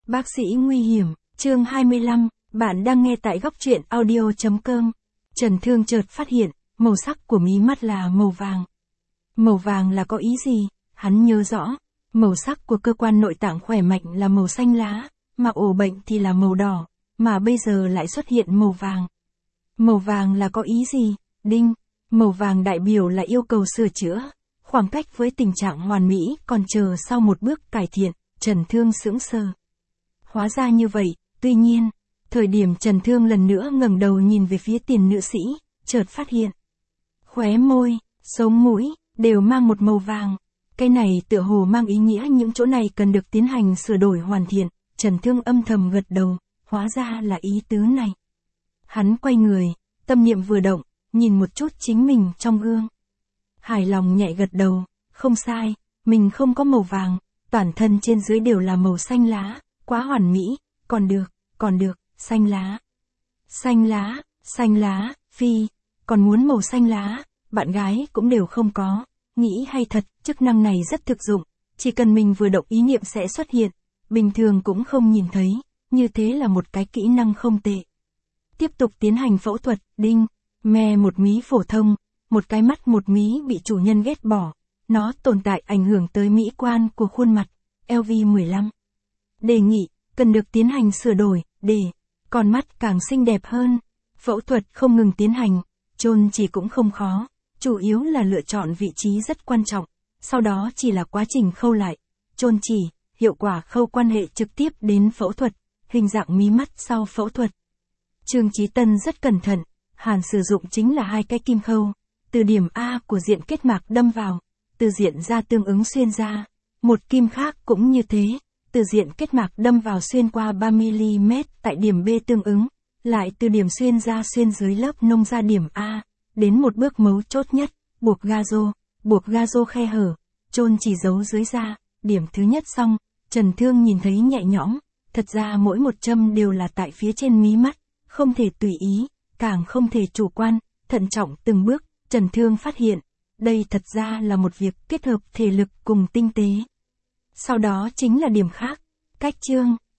Bác sĩ nguy hiểm, chương 25, bạn đang nghe tại góc truyện audio.com. Trần Thương chợt phát hiện, màu sắc của mí mắt là màu vàng. Màu vàng là có ý gì? Hắn nhớ rõ, màu sắc của cơ quan nội tạng khỏe mạnh là màu xanh lá, mà ổ bệnh thì là màu đỏ, mà bây giờ lại xuất hiện màu vàng. Màu vàng là có ý gì? Đinh, màu vàng đại biểu là yêu cầu sửa chữa, khoảng cách với tình trạng hoàn mỹ còn chờ sau một bước cải thiện. Trần Thương sững sờ. Hóa ra như vậy, tuy nhiên, thời điểm Trần Thương lần nữa ngẩng đầu nhìn về phía tiền nữ sĩ, chợt phát hiện. Khóe môi, sống mũi, đều mang một màu vàng. Cái này tựa hồ mang ý nghĩa những chỗ này cần được tiến hành sửa đổi hoàn thiện. Trần Thương âm thầm gật đầu, hóa ra là ý tứ này. Hắn quay người, tâm niệm vừa động, nhìn một chút chính mình trong gương. Hài lòng nhẹ gật đầu, không sai, mình không có màu vàng, toàn thân trên dưới đều là màu xanh lá, quá hoàn mỹ, còn được, xanh lá, phi, còn muốn màu xanh lá, bạn gái cũng đều không có, nghĩ hay thật, chức năng này rất thực dụng, chỉ cần mình vừa động ý niệm sẽ xuất hiện, bình thường cũng không nhìn thấy, như thế là một cái kỹ năng không tệ. Tiếp tục tiến hành phẫu thuật, đinh, me một mí phổ thông, một cái mắt một mí bị chủ nhân ghét bỏ, nó tồn tại ảnh hưởng tới mỹ quan của khuôn mặt, LV15. Đề nghị, cần được tiến hành sửa đổi, để con mắt càng xinh đẹp hơn. Phẫu thuật không ngừng tiến hành, chôn chỉ cũng không khó, chủ yếu là lựa chọn vị trí rất quan trọng, sau đó chỉ là quá trình khâu lại. Chôn chỉ, hiệu quả khâu quan hệ trực tiếp đến phẫu thuật, hình dạng mí mắt sau phẫu thuật. Trương Chí Tân rất cẩn thận, Hàn sử dụng chính là 2 cái kim khâu, từ điểm A của diện kết mạc đâm vào, từ diện ra tương ứng xuyên ra, một kim khác cũng như thế, từ diện kết mạc đâm vào xuyên qua 3mm tại điểm B tương ứng, lại từ điểm xuyên ra xuyên dưới lớp nông ra điểm A, đến một bước mấu chốt nhất, buộc gazo khe hở, chôn chỉ giấu dưới da, điểm thứ nhất xong, Trần Thương nhìn thấy nhẹ nhõm, thật ra mỗi một châm đều là tại phía trên mí mắt, không thể tùy ý, càng không thể chủ quan, thận trọng từng bước, Trần Thương phát hiện, đây thật ra là một việc kết hợp thể lực cùng tinh tế. Sau đó chính là điểm khác, cách chương,